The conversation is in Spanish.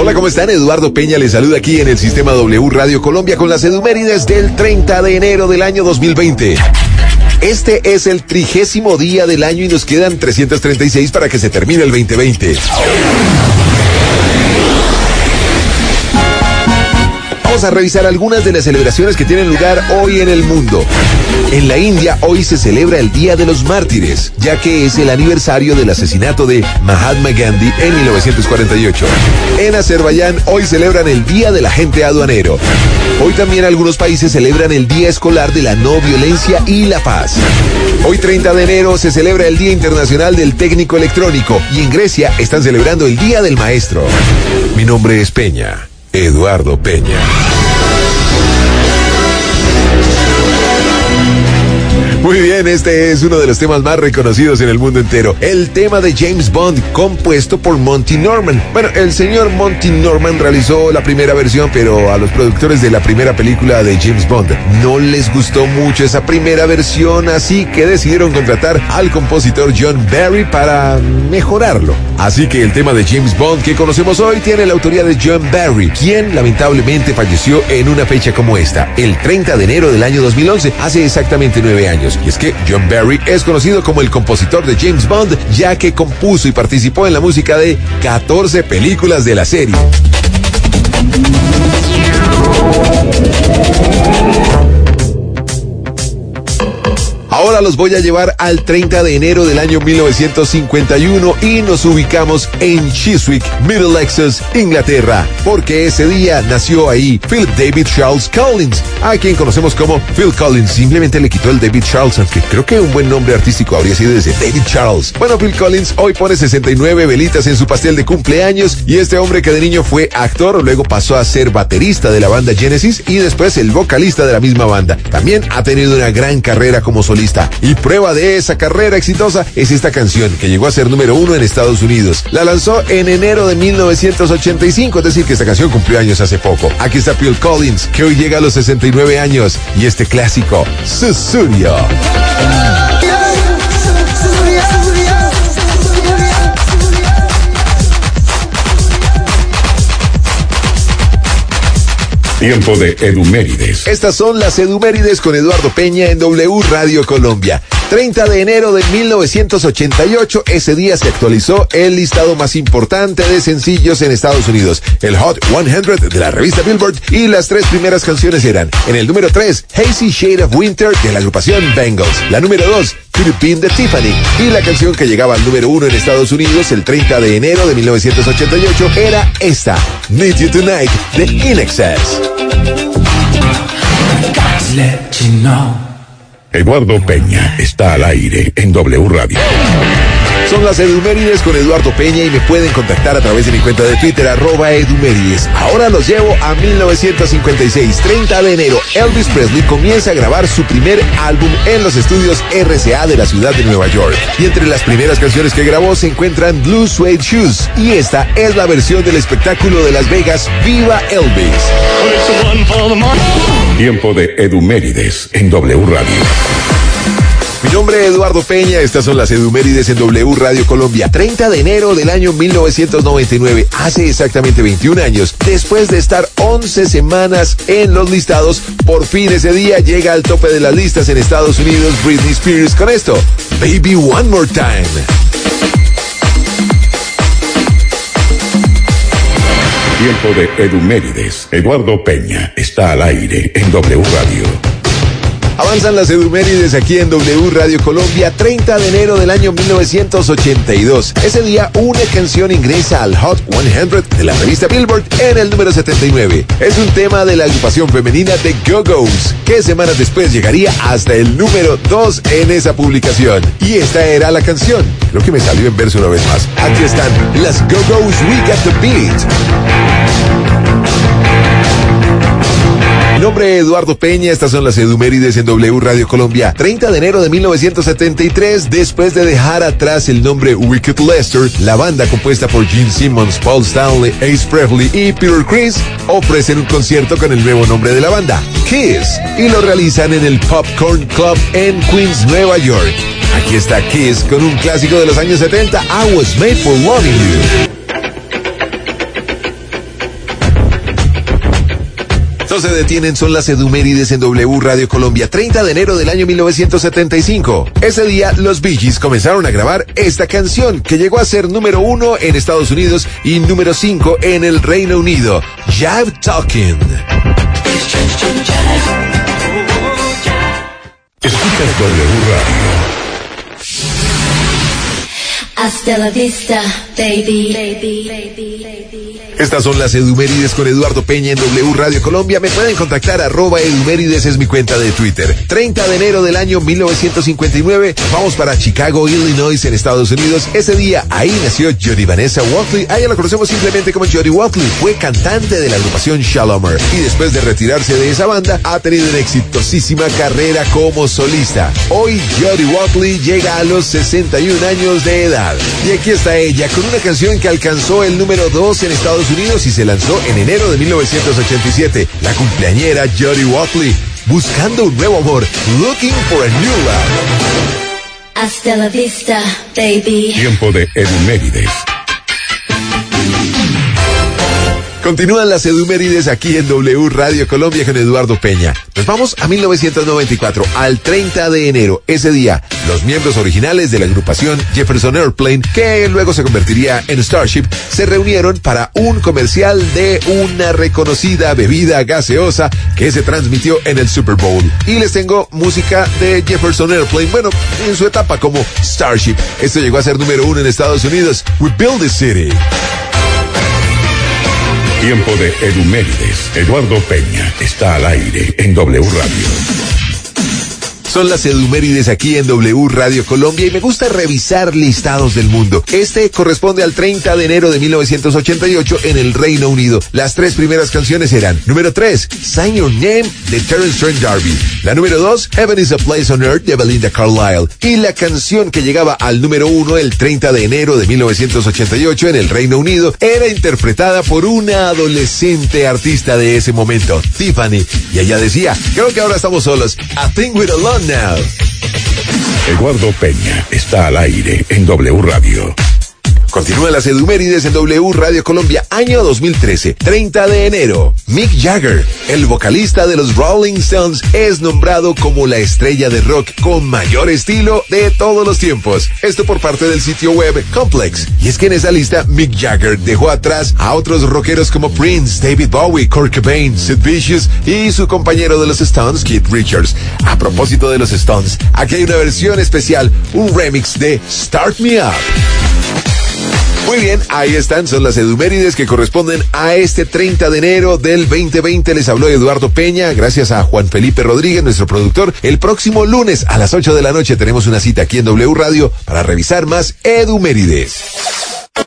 Hola, ¿cómo están? Eduardo Peña les saluda aquí en el Sistema W Radio Colombia con las edumérides del 30 de enero del año 2020. Este es el 30º día del año y nos quedan 336 para que se termine el 2020. Vamos a revisar algunas de las celebraciones que tienen lugar hoy en el mundo. En la India hoy se celebra el Día de los Mártires, ya que es el aniversario del asesinato de Mahatma Gandhi en 1948. En Azerbaiyán hoy celebran el Día del Agente Aduanero. Hoy también algunos países celebran el Día Escolar de la No Violencia y la Paz. Hoy 30 de enero se celebra el Día Internacional del Técnico Electrónico y en Grecia están celebrando el Día del Maestro. Mi nombre es Peña, Eduardo Peña. Muy bien, este es uno de los temas más reconocidos en el mundo entero. El tema de James Bond, compuesto por Monty Norman. Bueno, el señor Monty Norman realizó la primera versión, pero a los productores de la primera película de James Bond no les gustó mucho esa primera versión, así que decidieron contratar al compositor John Barry para mejorarlo. Así que el tema de James Bond que conocemos hoy tiene la autoría de John Barry, quien lamentablemente falleció en una fecha como esta, el 30 de enero del año 2011, hace exactamente 9 años. Y es que John Barry es conocido como el compositor de James Bond, ya que compuso y participó en la música de 14 películas de la serie. Ahora los voy a llevar al 30 de enero del año 1951 y nos ubicamos en Chiswick, Middlesex, Inglaterra, porque ese día nació ahí Philip David Charles Collins, a quien conocemos como Phil Collins. Simplemente le quitó el David Charles, aunque creo que un buen nombre artístico habría sido ese David Charles. Bueno, Phil Collins hoy pone 69 velitas en su pastel de cumpleaños y este hombre que de niño fue actor, luego pasó a ser baterista de la banda Genesis y después el vocalista de la misma banda. También ha tenido una gran carrera como solista. Y prueba de esa carrera exitosa es esta canción que llegó a ser número 1 en Estados Unidos. La lanzó en enero de 1985, es decir que esta canción cumplió años hace poco. Aquí está Phil Collins, que hoy llega a los 69 años, y este clásico, Susurio. Tiempo de Edumérides. Estas son las Edumérides con Eduardo Peña en W Radio Colombia. 30 de enero de 1988, ese día se actualizó el listado más importante de sencillos en Estados Unidos, el Hot 100 de la revista Billboard, y las 3 primeras canciones eran: en el número 3, Hazy Shade of Winter de la agrupación Bangles; la número 2, Philippine de Tiffany, y la canción que llegaba al número 1 en Estados Unidos el 30 de enero de 1988 era esta, Need You Tonight de In Excess. Eduardo Peña está al aire en W Radio. Son las Edumérides con Eduardo Peña y me pueden contactar a través de mi cuenta de Twitter, @Edumérides. Ahora los llevo a 1956, 30 de enero. Elvis Presley comienza a grabar su primer álbum en los estudios RCA de la ciudad de Nueva York. Y entre las primeras canciones que grabó se encuentran Blue Suede Shoes. Y esta es la versión del espectáculo de Las Vegas, Viva Elvis. Tiempo de Edumérides en W Radio. Mi nombre es Eduardo Peña, estas son las Edumérides en W Radio Colombia. 30 de enero del año 1999, hace exactamente 21 años, después de estar 11 semanas en los listados, por fin ese día llega al tope de las listas en Estados Unidos Britney Spears con esto, Baby One More Time. Tiempo de Edumérides. Eduardo Peña está al aire en W Radio. Avanzan las Edumérides aquí en W Radio Colombia, 30 de enero del año 1982. Ese día una canción ingresa al Hot 100 de la revista Billboard en el número 79. Es un tema de la agrupación femenina The Go-Go's, que semanas después llegaría hasta el número 2 en esa publicación. Y esta era la canción. Creo que me salió en verso una vez más. Aquí están las Go-Go's, We Got the Beat. Mi nombre es Eduardo Peña, estas son las Edumérides en W Radio Colombia. 30 de enero de 1973, después de dejar atrás el nombre Wicked Lester, la banda compuesta por Gene Simmons, Paul Stanley, Ace Frehley y Peter Criss ofrecen un concierto con el nuevo nombre de la banda, Kiss, y lo realizan en el Popcorn Club en Queens, Nueva York. Aquí está Kiss con un clásico de los años 70, I Was Made for Loving You. No se detienen, son las edumérides en W Radio Colombia, 30 de enero del año 1975. Ese día, los Bee Gees comenzaron a grabar esta canción, que llegó a ser número 1 en Estados Unidos y número 5 en el Reino Unido. Jive Talking. Escuchas W Radio. Hasta la vista, baby. Estas son las edumérides con Eduardo Peña en W Radio Colombia. Me pueden contactar @edumérides, es mi cuenta de Twitter. 30 de enero del año 1959, vamos para Chicago, Illinois, en Estados Unidos. Ese día, ahí nació Jody Vanessa Walkley. A ella la conocemos simplemente como Jody Walkley. Fue cantante de la agrupación Shalomer y después de retirarse de esa banda, ha tenido una exitosísima carrera como solista. Hoy, Jody Walkley llega a los 61 años de edad. Y aquí está ella, con una canción que alcanzó el número 2 en Estados Unidos y se lanzó en enero de 1987. La cumpleañera Jody Walkley, buscando un nuevo amor, looking for a new love. Hasta la vista, baby. Tiempo de edumérides. Continúan las edumérides aquí en W Radio Colombia con Eduardo Peña. Nos vamos a 1994, al 30 de enero. Ese día, los miembros originales de la agrupación Jefferson Airplane, que luego se convertiría en Starship, se reunieron para un comercial de una reconocida bebida gaseosa que se transmitió en el Super Bowl. Y les tengo música de Jefferson Airplane, bueno, en su etapa como Starship. Esto llegó a ser número 1 en Estados Unidos. We Build the City. Tiempo de edumérides. Eduardo Peña está al aire en W Radio. Son las edumérides aquí en W Radio Colombia y me gusta revisar listados del mundo. Este corresponde al 30 de enero de 1988 en el Reino Unido. Las 3 primeras canciones eran: número 3, Sign Your Name, de Terence Trent D'Arby. La número 2, Heaven is a Place on Earth, de Belinda Carlisle. Y la canción que llegaba al número 1 el 30 de enero de 1988 en el Reino Unido era interpretada por una adolescente artista de ese momento, Tiffany. Y ella decía: creo que ahora estamos solos. I think we're alone now. Eduardo Peña está al aire en W Radio. Continúan las edumérides en W Radio Colombia, año 2013, 30 de enero. Mick Jagger, el vocalista de los Rolling Stones, es nombrado como la estrella de rock con mayor estilo de todos los tiempos. Esto por parte del sitio web Complex. Y es que en esa lista, Mick Jagger dejó atrás a otros rockeros como Prince, David Bowie, Kurt Cobain, Sid Vicious y su compañero de los Stones, Keith Richards. A propósito de los Stones, aquí hay una versión especial, un remix de Start Me Up. Muy bien, ahí están, son las edumérides que corresponden a este 30 de enero del 2020. Les habló Eduardo Peña, gracias a Juan Felipe Rodríguez, nuestro productor. El próximo lunes a las 8 de la noche tenemos una cita aquí en W Radio para revisar más edumérides.